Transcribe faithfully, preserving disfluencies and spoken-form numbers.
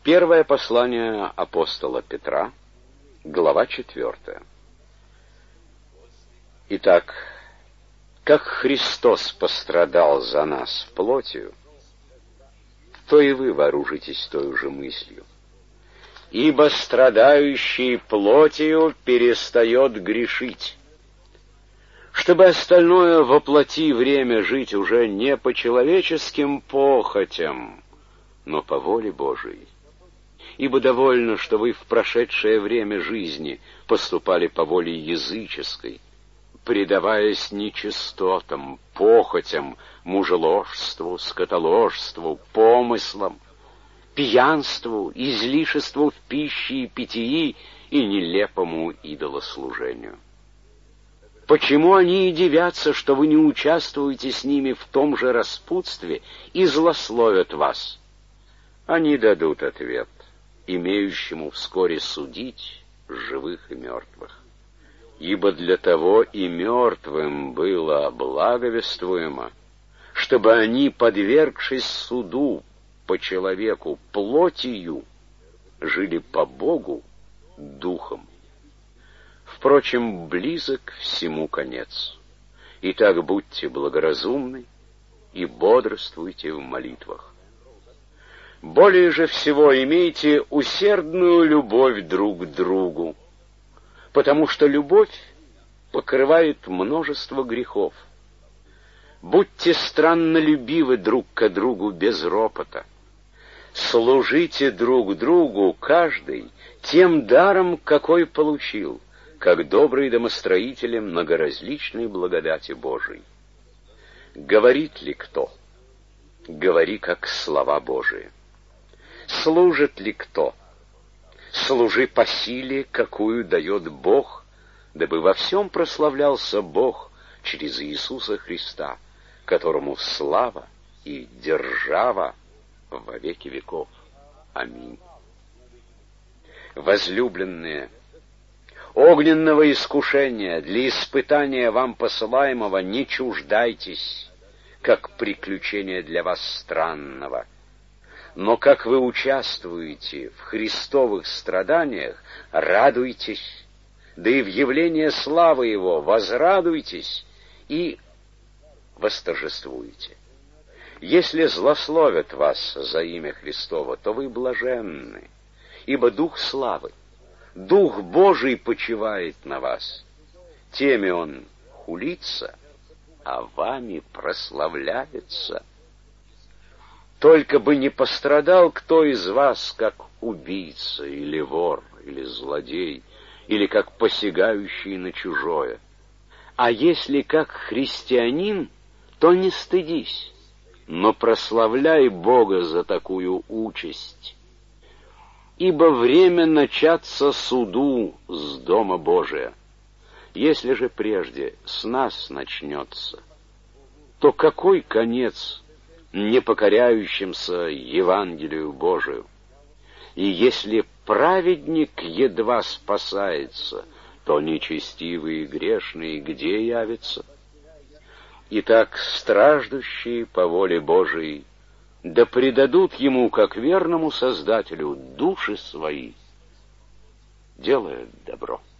Первое послание апостола Петра, глава четвертая. Итак, как Христос пострадал за нас плотью, то и вы вооружитесь той же мыслью. Ибо страдающий плотью перестает грешить, чтобы остальное во плоти время жить уже не по человеческим похотям, но по воле Божией. Ибо довольно, что вы в прошедшее время жизни поступали по воле языческой, предаваясь нечистотам, похотям, мужеложству, скотоложству, помыслам, пьянству, излишеству в пище и питьи и нелепому идолослужению. Почему они и дивятся, что вы не участвуете с ними в том же распутстве и злословят вас? Они дадут ответ, имеющему вскоре судить живых и мертвых. Ибо для того и мертвым было благовествуемо, чтобы они, подвергшись суду по человеку плотью, жили по Богу духом. Впрочем, близок всему конец. Итак, будьте благоразумны и бодрствуйте в молитвах. Более же всего имейте усердную любовь друг к другу, потому что любовь покрывает множество грехов. Будьте страннолюбивы друг к другу без ропота. Служите друг другу каждый тем даром, какой получил, как добрый домостроители многоразличной благодати Божией. Говорит ли кто? Говори, как слова Божии. Служит ли кто? Служи по силе, какую дает Бог, дабы во всем прославлялся Бог через Иисуса Христа, которому слава и держава во веки веков. Аминь. Возлюбленные, огненного искушения для испытания вам посылаемого не чуждайтесь, как приключения для вас странного. Но как вы участвуете в Христовых страданиях, радуйтесь, да и в явлении славы Его возрадуйтесь и восторжествуйте. Если злословят вас за имя Христово, то вы блаженны, ибо Дух славы, Дух Божий почивает на вас. Теми Он хулится, а вами прославляется. Только бы не пострадал кто из вас, как убийца, или вор, или злодей, или как посягающий на чужое. А если как христианин, то не стыдись, но прославляй Бога за такую участь. Ибо время начаться суду с дома Божия. Если же прежде с нас начнется, то какой конец непокоряющимся Евангелию Божию? И если праведник едва спасается, то нечестивый и грешный где явится? Итак, страждущие по воле Божией да предадут Ему, как верному Создателю, души свои, делая добро.